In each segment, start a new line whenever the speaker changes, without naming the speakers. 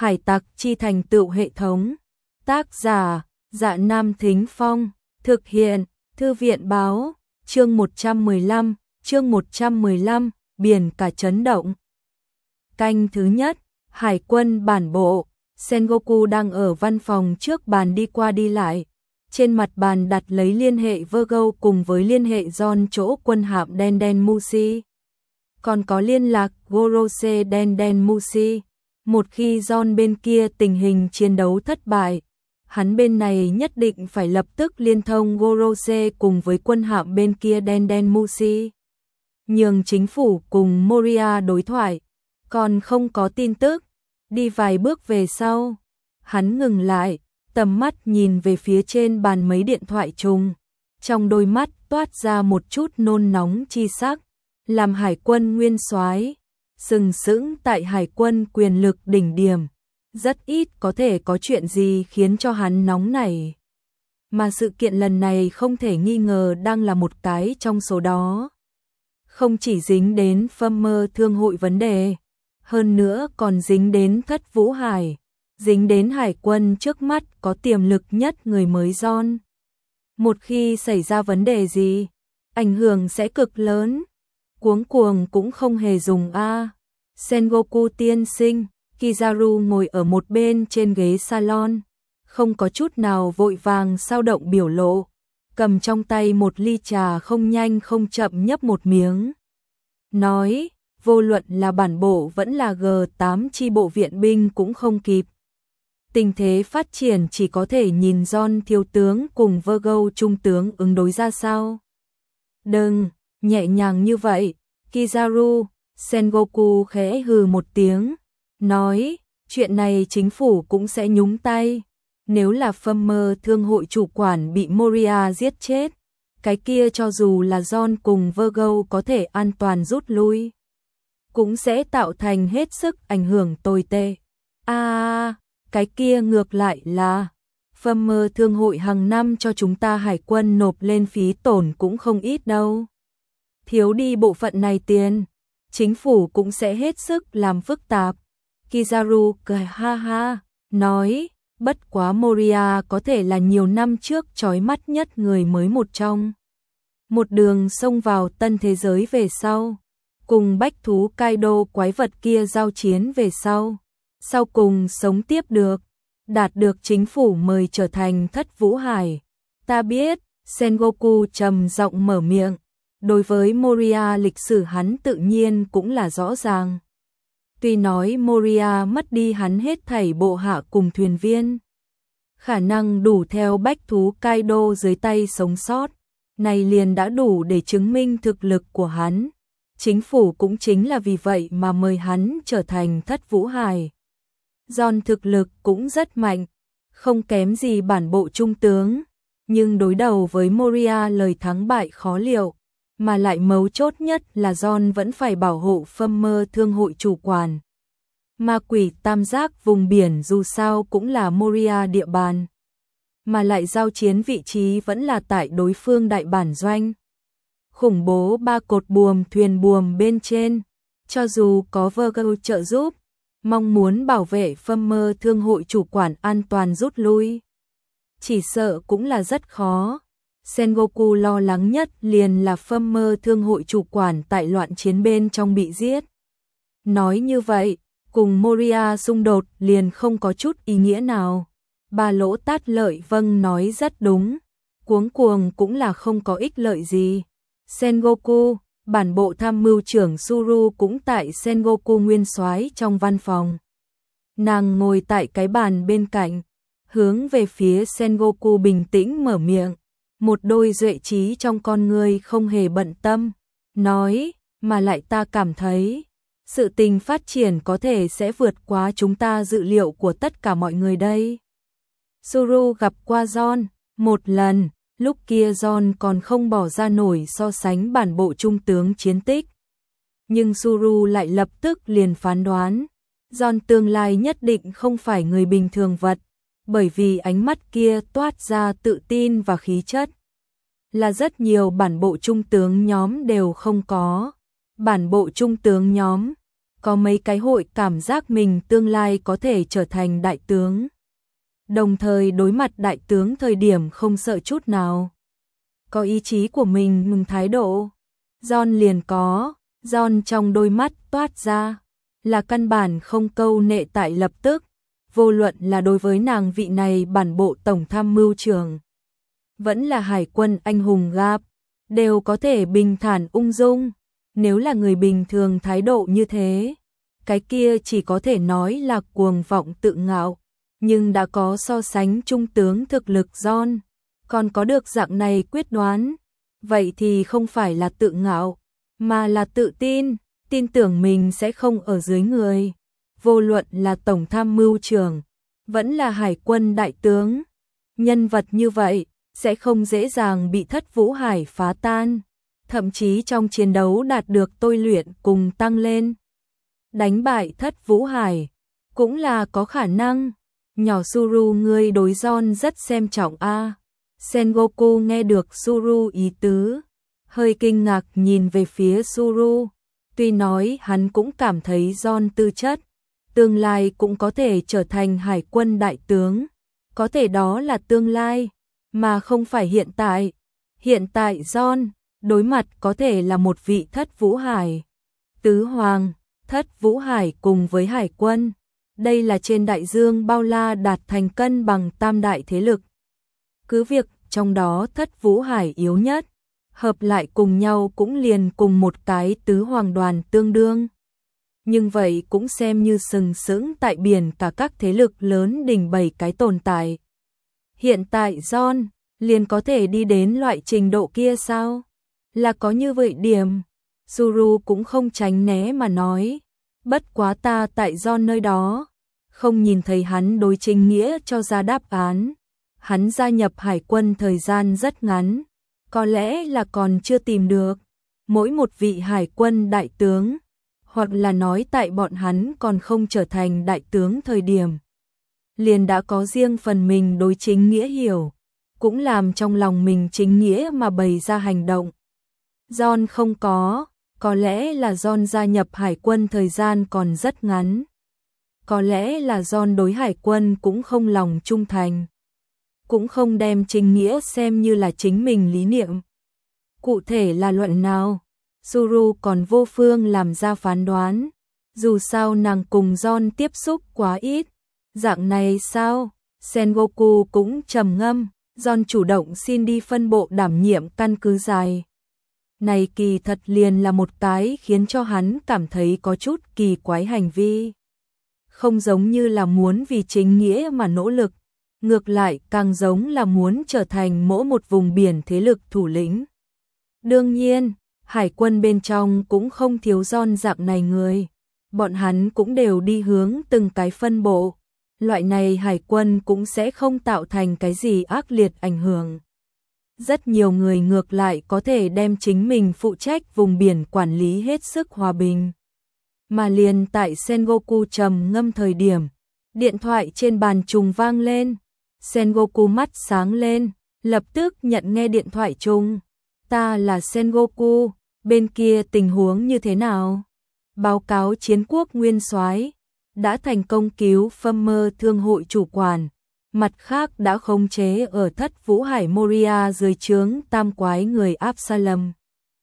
Hải tặc chi thành tựu hệ thống. Tác giả, Dạ Nam Thính Phong. Thực hiện, Thư viện báo. Chương 115, biển cả chấn động. Canh thứ nhất, Hải quân bản bộ. Sengoku đang ở văn phòng trước bàn đi qua đi lại. Trên mặt bàn đặt lấy liên hệ Virgo cùng với liên hệ John chỗ quân hạm Den Den Mushi. Còn có liên lạc Gorose Den Den Mushi. Một khi John bên kia tình hình chiến đấu thất bại, hắn bên này nhất định phải lập tức liên thông Gorose cùng với quân hạm bên kia Den Den Mushi. Nhường chính phủ cùng Moria đối thoại. Còn không có tin tức. Đi vài bước về sau, hắn ngừng lại, tầm mắt nhìn về phía trên bàn mấy điện thoại trùng. Trong đôi mắt toát ra một chút nôn nóng chi sắc. Làm hải quân nguyên soái, sừng sững tại hải quân quyền lực đỉnh điểm, rất ít có thể có chuyện gì khiến cho hắn nóng nảy. Mà sự kiện lần này không thể nghi ngờ đang là một cái trong số đó. Không chỉ dính đến Farmer thương hội vấn đề, hơn nữa còn dính đến Thất Vũ Hải, dính đến hải quân trước mắt có tiềm lực nhất người mới John. Một khi xảy ra vấn đề gì, ảnh hưởng sẽ cực lớn. Cuống cuồng cũng không hề dùng a. Sengoku tiên sinh, Kizaru ngồi ở một bên trên ghế salon, không có chút nào vội vàng sao động biểu lộ, cầm trong tay một ly trà không nhanh không chậm nhấp một miếng. Nói, vô luận là bản bộ vẫn là G8 chi bộ viện binh cũng không kịp. Tình thế phát triển chỉ có thể nhìn John thiếu tướng cùng Virgo trung tướng ứng đối ra sao. Đừng, nhẹ nhàng như vậy, Kizaru. Sengoku khẽ hừ một tiếng, nói, chuyện này chính phủ cũng sẽ nhúng tay. Nếu là Farmer thương hội chủ quản bị Moria giết chết, cái kia cho dù là John cùng Virgo có thể an toàn rút lui, cũng sẽ tạo thành hết sức ảnh hưởng tồi tệ. Cái kia ngược lại là Farmer thương hội hàng năm cho chúng ta hải quân nộp lên phí tổn cũng không ít đâu. Thiếu đi bộ phận này tiền, chính phủ cũng sẽ hết sức làm phức tạp. Kizaru cười ha ha, nói, bất quá Moria có thể là nhiều năm trước chói mắt nhất người mới một trong. Một đường xông vào tân thế giới về sau, cùng bách thú Kaido quái vật kia giao chiến về sau. Sau cùng sống tiếp được, đạt được chính phủ mời trở thành Thất Vũ Hải. Ta biết, Sengoku trầm giọng mở miệng. Đối với Moria lịch sử hắn tự nhiên cũng là rõ ràng. Tuy nói Moria mất đi hắn hết thảy bộ hạ cùng thuyền viên, khả năng đủ theo bách thú Kaido dưới tay sống sót, này liền đã đủ để chứng minh thực lực của hắn. Chính phủ cũng chính là vì vậy mà mời hắn trở thành Thất Vũ Hải. John thực lực cũng rất mạnh, không kém gì bản bộ trung tướng, nhưng đối đầu với Moria lời thắng bại khó liệu. Mà lại mấu chốt nhất là John vẫn phải bảo hộ Farmer thương hội chủ quản. Ma quỷ tam giác vùng biển dù sao cũng là Moria địa bàn. Mà lại giao chiến vị trí vẫn là tại đối phương đại bản doanh. Khủng bố ba cột buồm thuyền buồm bên trên. Cho dù có Virgo trợ giúp, mong muốn bảo vệ Farmer thương hội chủ quản an toàn rút lui, chỉ sợ cũng là rất khó. Sengoku lo lắng nhất liền là Farmer thương hội chủ quản tại loạn chiến bên trong bị giết. Nói như vậy, cùng Moria xung đột liền không có chút ý nghĩa nào. Bà Lỗ Tát Lợi vâng nói rất đúng, cuống cuồng cũng là không có ích lợi gì. Sengoku, bản bộ tham mưu trưởng Suru cũng tại Sengoku nguyên soái trong văn phòng. Nàng ngồi tại cái bàn bên cạnh, hướng về phía Sengoku bình tĩnh mở miệng. Một đôi duệ trí trong con người không hề bận tâm, nói, mà lại ta cảm thấy, sự tình phát triển có thể sẽ vượt quá chúng ta dự liệu của tất cả mọi người đây. Suru gặp qua John một lần, lúc kia John còn không bỏ ra nổi so sánh bản bộ trung tướng chiến tích. Nhưng Suru lại lập tức liền phán đoán, John tương lai nhất định không phải người bình thường vật. Bởi vì ánh mắt kia toát ra tự tin và khí chất, là rất nhiều bản bộ trung tướng nhóm đều không có. Bản bộ trung tướng nhóm có mấy cái hội cảm giác mình tương lai có thể trở thành đại tướng. Đồng thời đối mặt đại tướng thời điểm không sợ chút nào. Có ý chí của mình thái độ. John liền có, John trong đôi mắt toát ra, là căn bản không câu nệ tại lập tức, vô luận là đối với nàng vị này bản bộ tổng tham mưu trưởng, vẫn là hải quân anh hùng Gap, đều có thể bình thản ung dung. Nếu là người bình thường thái độ như thế, cái kia chỉ có thể nói là cuồng vọng tự ngạo, nhưng đã có so sánh trung tướng thực lực John, còn có được dạng này quyết đoán, vậy thì không phải là tự ngạo, mà là tự tin, tin tưởng mình sẽ không ở dưới người. Vô luận là tổng tham mưu trưởng, vẫn là hải quân đại tướng, nhân vật như vậy sẽ không dễ dàng bị Thất Vũ Hải phá tan, thậm chí trong chiến đấu đạt được tôi luyện cùng tăng lên. Đánh bại Thất Vũ Hải cũng là có khả năng. Nhỏ Suru, ngươi đối John rất xem trọng a. Sengoku nghe được Suru ý tứ, hơi kinh ngạc nhìn về phía Suru. Tuy nói hắn cũng cảm thấy John tư chất, tương lai cũng có thể trở thành hải quân đại tướng, có thể đó là tương lai, mà không phải hiện tại. Hiện tại John đối mặt có thể là một vị Thất Vũ Hải tứ hoàng, Thất Vũ Hải cùng với hải quân. Đây là trên đại dương bao la đạt thành cân bằng tam đại thế lực. Cứ việc trong đó Thất Vũ Hải yếu nhất, hợp lại cùng nhau cũng liền cùng một cái tứ hoàng đoàn tương đương. Nhưng vậy cũng xem như sừng sững tại biển cả các thế lực lớn đỉnh 7 cái tồn tại. Hiện tại John liền có thể đi đến loại trình độ kia sao? Là có như vậy điểm. Suru cũng không tránh né mà nói. Bất quá ta tại John nơi đó, không nhìn thấy hắn đối chính nghĩa cho ra đáp án. Hắn gia nhập hải quân thời gian rất ngắn, có lẽ là còn chưa tìm được mỗi một vị hải quân đại tướng, hoặc là nói tại bọn hắn còn không trở thành đại tướng thời điểm, liền đã có riêng phần mình đối chính nghĩa hiểu, cũng làm trong lòng mình chính nghĩa mà bày ra hành động. John không có lẽ là John gia nhập hải quân thời gian còn rất ngắn. Có lẽ là John đối hải quân cũng không lòng trung thành, cũng không đem chính nghĩa xem như là chính mình lý niệm. Cụ thể là luận nào, Suru còn vô phương làm ra phán đoán, dù sao nàng cùng John tiếp xúc quá ít. Dạng này sao? Sengoku cũng trầm ngâm, John chủ động xin đi phân bộ đảm nhiệm căn cứ dài. Này kỳ thật liền là một cái khiến cho hắn cảm thấy có chút kỳ quái hành vi. Không giống như là muốn vì chính nghĩa mà nỗ lực, ngược lại càng giống là muốn trở thành mỗi một vùng biển thế lực thủ lĩnh. Đương nhiên, hải quân bên trong cũng không thiếu John dạng này người, bọn hắn cũng đều đi hướng từng cái phân bộ. Loại này hải quân cũng sẽ không tạo thành cái gì ác liệt ảnh hưởng. Rất nhiều người ngược lại có thể đem chính mình phụ trách vùng biển quản lý hết sức hòa bình. Mà liền tại Sengoku trầm ngâm thời điểm, điện thoại trên bàn trùng vang lên. Sengoku mắt sáng lên, lập tức nhận nghe điện thoại trùng. Ta là Sengoku, bên kia tình huống như thế nào? Báo cáo chiến quốc nguyên soái đã thành công cứu Fummer thương hội chủ quản, mặt khác đã khống chế ở Thất Vũ Hải Moria dưới trướng tam quái người Absalom.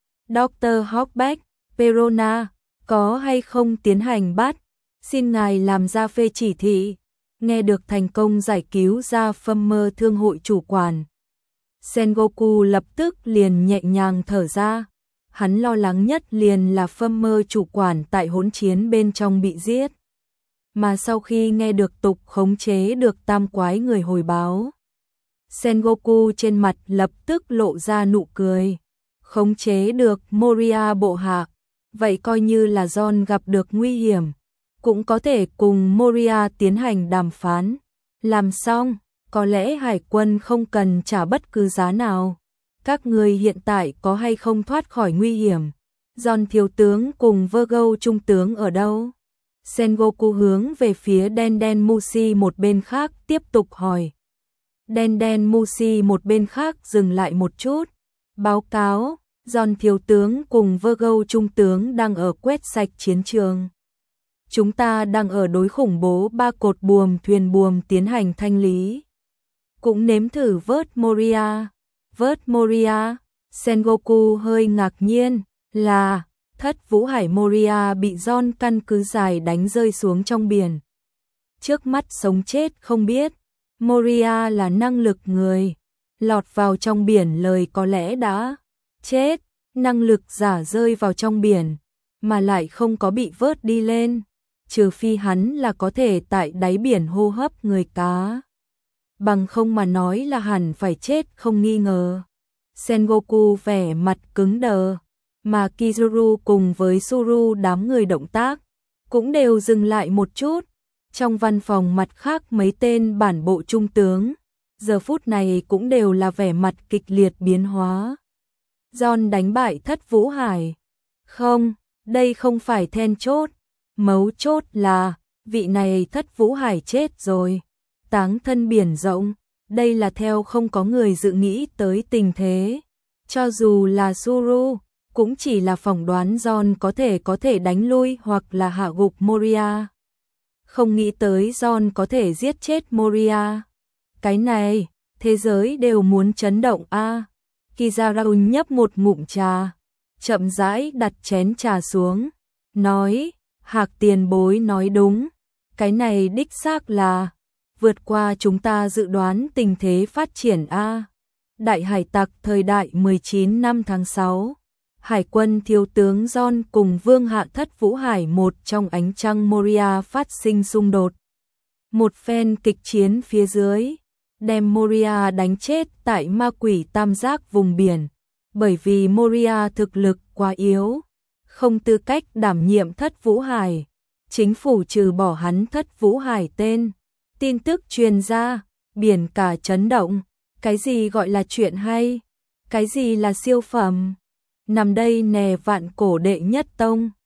Dr. Hawkback, Perona, có hay không tiến hành bắt? Xin ngài làm ra phê chỉ thị. Nghe được thành công giải cứu ra Fummer thương hội chủ quản, Sengoku lập tức liền nhẹ nhàng thở ra. Hắn lo lắng nhất liền là Fummer chủ quản tại hỗn chiến bên trong bị giết. Mà sau khi nghe được tục khống chế được tam quái người hồi báo, Sengoku trên mặt lập tức lộ ra nụ cười. Khống chế được Moria bộ hạ, vậy coi như là John gặp được nguy hiểm, cũng có thể cùng Moria tiến hành đàm phán. Làm xong, có lẽ hải quân không cần trả bất cứ giá nào. Các người hiện tại có hay không thoát khỏi nguy hiểm? John thiếu tướng cùng Virgo trung tướng ở đâu? Sengoku hướng về phía Den Mushi một bên khác tiếp tục hỏi. Den Mushi một bên khác dừng lại một chút. Báo cáo, John thiếu tướng cùng Virgo trung tướng đang ở quét sạch chiến trường. chúng ta đang ở đối khủng bố 3 cột buồm thuyền buồm tiến hành thanh lý. Cũng nếm thử vớt Moria. Vớt Moria, Sengoku hơi ngạc nhiên, là Thất Vũ Hải Moria bị John căn cứ dài đánh rơi xuống trong biển. Trước mắt sống chết không biết, Moria là năng lực người, lọt vào trong biển lời có lẽ đã chết, năng lực giả rơi vào trong biển, mà lại không có bị vớt đi lên, trừ phi hắn là có thể tại đáy biển hô hấp người cá. Bằng không mà nói là hẳn phải chết không nghi ngờ. Sengoku vẻ mặt cứng đờ, mà Kizuru cùng với Suru đám người động tác cũng đều dừng lại một chút. Trong văn phòng mặt khác mấy tên bản bộ trung tướng, giờ phút này cũng đều là vẻ mặt kịch liệt biến hóa. John đánh bại Thất Vũ Hải. Không, đây không phải then chốt. Mấu chốt là, vị này Thất Vũ Hải chết rồi. Táng thân biển rộng, đây là theo không có người dự nghĩ tới tình thế. Cho dù là Suru, cũng chỉ là phỏng đoán John có thể đánh lui hoặc là hạ gục Moria. Không nghĩ tới John có thể giết chết Moria. Cái này, thế giới đều muốn chấn động a. Kizaraun nhấp một ngụm trà, chậm rãi đặt chén trà xuống, nói, Hạc tiền bối nói đúng, cái này đích xác là vượt qua chúng ta dự đoán tình thế phát triển a. Đại hải tặc thời đại 19 năm tháng 6, Hải quân thiếu tướng John cùng Vương hạ Thất Vũ Hải một trong ánh trăng Moria phát sinh xung đột. Một phen kịch chiến phía dưới, đem Moria đánh chết tại ma quỷ tam giác vùng biển, bởi vì Moria thực lực quá yếu, không tư cách đảm nhiệm Thất Vũ Hải. Chính phủ trừ bỏ hắn Thất Vũ Hải tên. Tin tức truyền ra, biển cả chấn động, cái gì gọi là chuyện hay, cái gì là siêu phẩm. Nằm đây nè vạn cổ đệ nhất tông,